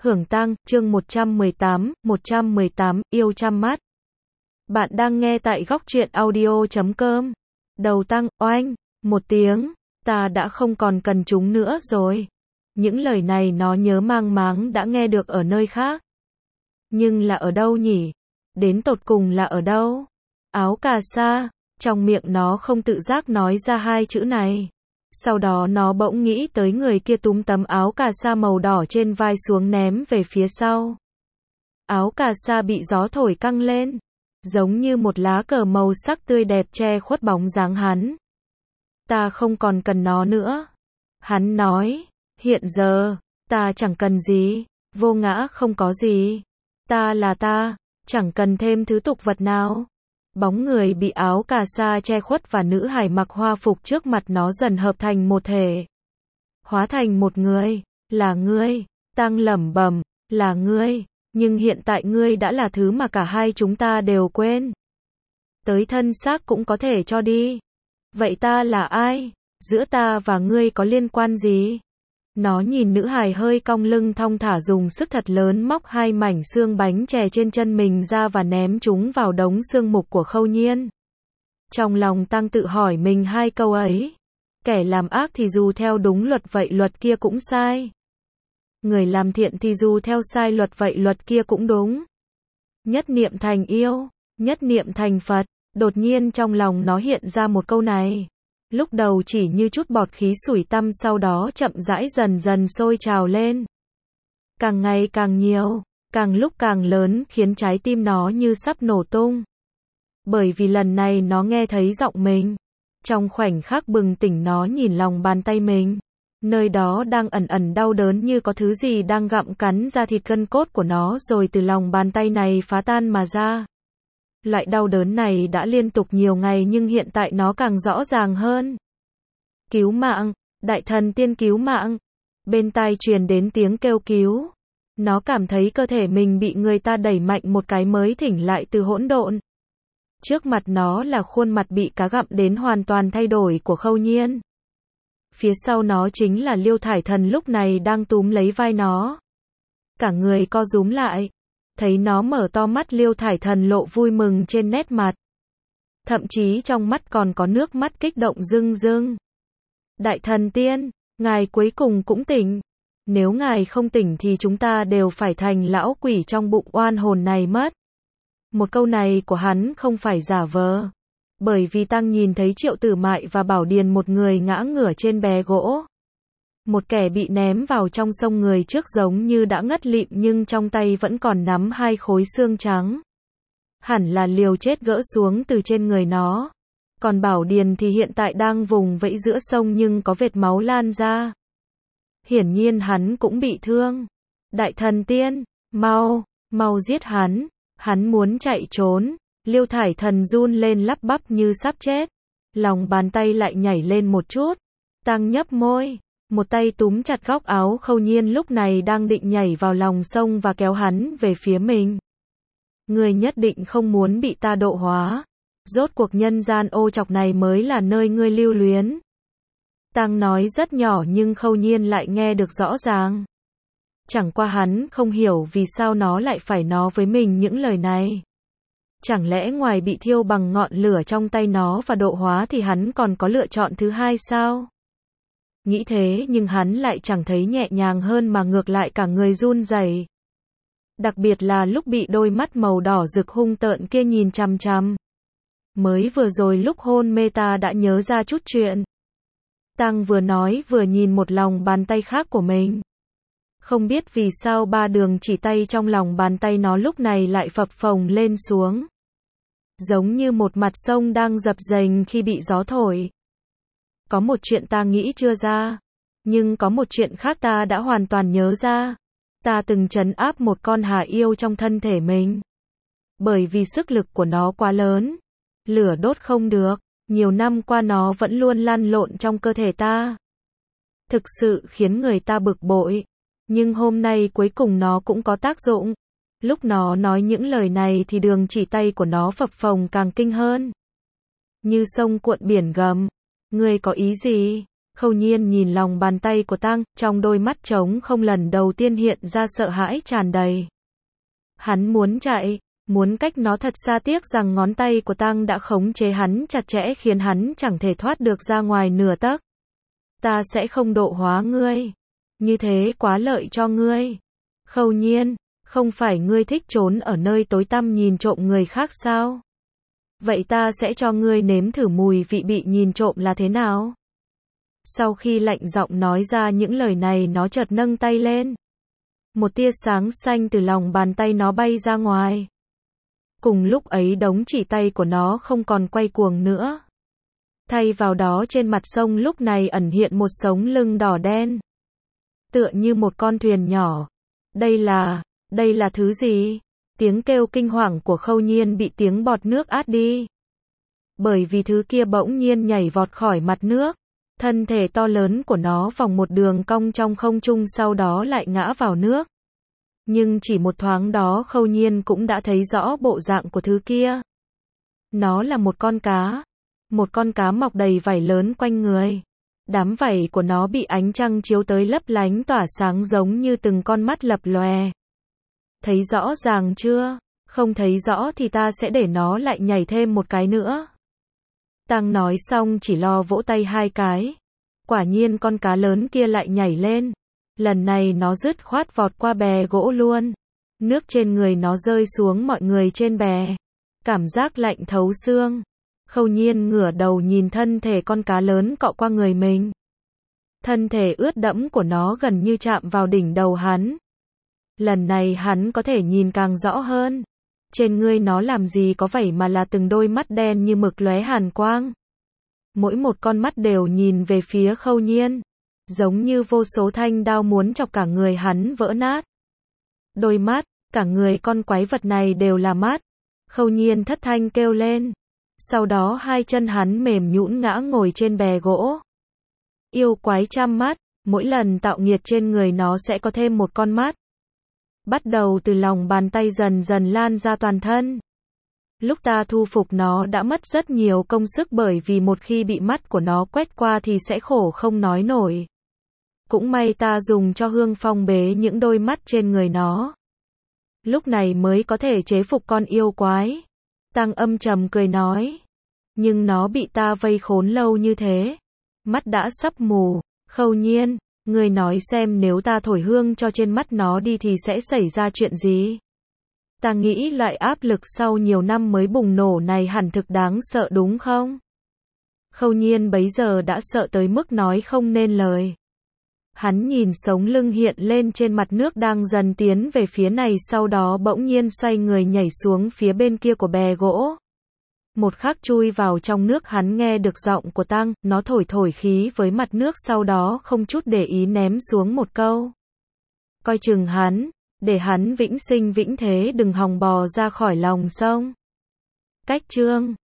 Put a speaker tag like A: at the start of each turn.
A: Hưởng Tăng, chương 118, yêu chăm mắt. Bạn đang nghe tại góc truyện audio.com. Đầu tăng, oanh, một tiếng, ta đã không còn cần chúng nữa rồi. Những lời này nó nhớ mang máng đã nghe được ở nơi khác. Nhưng là ở đâu nhỉ? Đến tột cùng là ở đâu? Áo cà sa, trong miệng nó không tự giác nói ra hai chữ này. Sau đó nó bỗng nghĩ tới người kia túm tấm áo cà sa màu đỏ trên vai xuống ném về phía sau. Áo cà sa bị gió thổi căng lên, giống như một lá cờ màu sắc tươi đẹp che khuất bóng dáng hắn. Ta không còn cần nó nữa. Hắn nói, hiện giờ, ta chẳng cần gì, vô ngã không có gì. Ta là ta, chẳng cần thêm thứ tục vật nào. Bóng người bị áo cà sa che khuất và nữ hài mặc hoa phục trước mặt nó dần hợp thành một thể. Hóa thành một người, là ngươi, Tăng lẩm bẩm, là ngươi, nhưng hiện tại ngươi đã là thứ mà cả hai chúng ta đều quên. Tới thân xác cũng có thể cho đi. Vậy ta là ai? Giữa ta và ngươi có liên quan gì? Nó nhìn nữ hài hơi cong lưng thong thả dùng sức thật lớn móc hai mảnh xương bánh chè trên chân mình ra và ném chúng vào đống xương mục của Khâu Nhiên. Trong lòng Tăng tự hỏi mình hai câu ấy. Kẻ làm ác thì dù theo đúng luật vậy luật kia cũng sai. Người làm thiện thì dù theo sai luật vậy luật kia cũng đúng. Nhất niệm thành yêu, nhất niệm thành Phật. Đột nhiên trong lòng nó hiện ra một câu này. Lúc đầu chỉ như chút bọt khí sủi tăm, sau đó chậm rãi dần dần sôi trào lên. Càng ngày càng nhiều, càng lúc càng lớn, khiến trái tim nó như sắp nổ tung. Bởi vì lần này nó nghe thấy giọng mình. Trong khoảnh khắc bừng tỉnh nó nhìn lòng bàn tay mình. Nơi đó đang ẩn ẩn đau đớn như có thứ gì đang gặm cắn da thịt gân cốt của nó rồi từ lòng bàn tay này phá tan mà ra. Loại đau đớn này đã liên tục nhiều ngày nhưng hiện tại nó càng rõ ràng hơn. Cứu mạng, đại thần tiên cứu mạng. Bên tai truyền đến tiếng kêu cứu. Nó cảm thấy cơ thể mình bị người ta đẩy mạnh một cái mới thỉnh lại từ hỗn độn. Trước mặt nó là khuôn mặt bị cá gặm đến hoàn toàn thay đổi của Khâu Nhiên. Phía sau nó chính là Liêu Thải Thần lúc này đang túm lấy vai nó. Cả người co rúm lại. Thấy nó mở to mắt, Liêu Thải Thần lộ vui mừng trên nét mặt. Thậm chí trong mắt còn có nước mắt kích động rưng rưng. Đại thần tiên, ngài cuối cùng cũng tỉnh. Nếu ngài không tỉnh thì chúng ta đều phải thành lão quỷ trong bụng oan hồn này mất. Một câu này của hắn không phải giả vờ. Bởi vì Tăng nhìn thấy Triệu Tử Mại và Bảo Điền, một người ngã ngửa trên bè gỗ. Một kẻ bị ném vào trong sông, người trước giống như đã ngất lịm nhưng trong tay vẫn còn nắm hai khối xương trắng. Hẳn là liều chết gỡ xuống từ trên người nó. Còn Bảo Điền thì hiện tại đang vùng vẫy giữa sông nhưng có vệt máu lan ra. Hiển nhiên hắn cũng bị thương. Đại thần tiên, mau, mau giết hắn. Hắn muốn chạy trốn. Liêu Thải Thần run lên lắp bắp như sắp chết. Lòng bàn tay lại nhảy lên một chút. Tăng nhấp môi. Một tay túm chặt góc áo Khâu Nhiên lúc này đang định nhảy vào lòng sông và kéo hắn về phía mình. Ngươi nhất định không muốn bị ta độ hóa. Rốt cuộc nhân gian ô trọc này mới là nơi ngươi lưu luyến. Tăng nói rất nhỏ nhưng Khâu Nhiên lại nghe được rõ ràng. Chẳng qua hắn không hiểu vì sao nó lại phải nói với mình những lời này. Chẳng lẽ ngoài bị thiêu bằng ngọn lửa trong tay nó và độ hóa thì hắn còn có lựa chọn thứ hai sao? Nghĩ thế nhưng hắn lại chẳng thấy nhẹ nhàng hơn mà ngược lại cả người run rẩy. Đặc biệt là lúc bị đôi mắt màu đỏ rực hung tợn kia nhìn chằm chằm. Mới vừa rồi lúc hôn mê ta đã nhớ ra chút chuyện. Tăng vừa nói vừa nhìn một lòng bàn tay khác của mình. Không biết vì sao ba đường chỉ tay trong lòng bàn tay nó lúc này lại phập phồng lên xuống. Giống như một mặt sông đang dập dềnh khi bị gió thổi. Có một chuyện ta nghĩ chưa ra. Nhưng có một chuyện khác ta đã hoàn toàn nhớ ra. Ta từng trấn áp một con hà yêu trong thân thể mình. Bởi vì sức lực của nó quá lớn. Lửa đốt không được. Nhiều năm qua nó vẫn luôn lăn lộn trong cơ thể ta. Thực sự khiến người ta bực bội. Nhưng hôm nay cuối cùng nó cũng có tác dụng. Lúc nó nói những lời này thì đường chỉ tay của nó phập phồng càng kinh hơn. Như sông cuộn biển gầm. Ngươi có ý gì? Khâu Nhiên nhìn lòng bàn tay của Tăng, trong đôi mắt trống không lần đầu tiên hiện ra sợ hãi tràn đầy. Hắn muốn chạy, muốn cách nó thật xa, tiếc rằng ngón tay của Tăng đã khống chế hắn chặt chẽ khiến hắn chẳng thể thoát được ra ngoài nửa tấc. Ta sẽ không độ hóa ngươi. Như thế quá lợi cho ngươi. Khâu Nhiên, không phải ngươi thích trốn ở nơi tối tăm nhìn trộm người khác sao? Vậy ta sẽ cho ngươi nếm thử mùi vị bị nhìn trộm là thế nào? Sau khi lạnh giọng nói ra những lời này, nó chợt nâng tay lên. Một tia sáng xanh từ lòng bàn tay nó bay ra ngoài. Cùng lúc ấy đống chỉ tay của nó không còn quay cuồng nữa. Thay vào đó trên mặt sông lúc này ẩn hiện một sống lưng đỏ đen. Tựa như một con thuyền nhỏ. Đây là thứ gì? Tiếng kêu kinh hoàng của Khâu Nhiên bị tiếng bọt nước át đi. Bởi vì thứ kia bỗng nhiên nhảy vọt khỏi mặt nước. Thân thể to lớn của nó vòng một đường cong trong không trung, sau đó lại ngã vào nước. Nhưng chỉ một thoáng đó Khâu Nhiên cũng đã thấy rõ bộ dạng của thứ kia. Nó là một con cá. Một con cá mọc đầy vảy lớn quanh người. Đám vảy của nó bị ánh trăng chiếu tới lấp lánh tỏa sáng giống như từng con mắt lập lòe. Thấy rõ ràng chưa? Không thấy rõ thì ta sẽ để nó lại nhảy thêm một cái nữa. Tăng nói xong chỉ lo vỗ tay hai cái. Quả nhiên con cá lớn kia lại nhảy lên. Lần này nó dứt khoát vọt qua bè gỗ luôn. Nước trên người nó rơi xuống mọi người trên bè. Cảm giác lạnh thấu xương. Khâu Nhiên ngửa đầu nhìn thân thể con cá lớn cọ qua người mình. Thân thể ướt đẫm của nó gần như chạm vào đỉnh đầu hắn. Lần này hắn có thể nhìn càng rõ hơn. Trên người nó làm gì có vảy mà là từng đôi mắt đen như mực lóe hàn quang. Mỗi một con mắt đều nhìn về phía Khâu Nhiên. Giống như vô số thanh đao muốn chọc cả người hắn vỡ nát. Đôi mắt, cả người con quái vật này đều là mắt. Khâu Nhiên thất thanh kêu lên. Sau đó hai chân hắn mềm nhũn ngã ngồi trên bè gỗ. Yêu quái trăm mắt, mỗi lần tạo nghiệt trên người nó sẽ có thêm một con mắt. Bắt đầu từ lòng bàn tay dần dần lan ra toàn thân. Lúc ta thu phục nó đã mất rất nhiều công sức, bởi vì một khi bị mắt của nó quét qua thì sẽ khổ không nói nổi. Cũng may ta dùng cho Hương Phong bế những đôi mắt trên người nó. Lúc này mới có thể chế phục con yêu quái. Tăng âm trầm cười nói. Nhưng nó bị ta vây khốn lâu như thế. Mắt đã sắp mù. Khâu Nhiên, ngươi nói xem nếu ta thổi hương cho trên mắt nó đi thì sẽ xảy ra chuyện gì? Ta nghĩ loại áp lực sau nhiều năm mới bùng nổ này hẳn thực đáng sợ đúng không? Khâu Nhiên bấy giờ đã sợ tới mức nói không nên lời. Hắn nhìn sống lưng hiện lên trên mặt nước đang dần tiến về phía này, sau đó bỗng nhiên xoay người nhảy xuống phía bên kia của bè gỗ. Một khắc chui vào trong nước, hắn nghe được giọng của Tăng, nó thổi khí với mặt nước, sau đó không chút để ý ném xuống một câu. Coi chừng hắn, để hắn vĩnh sinh vĩnh thế đừng hòng bò ra khỏi lòng sông. Cách chương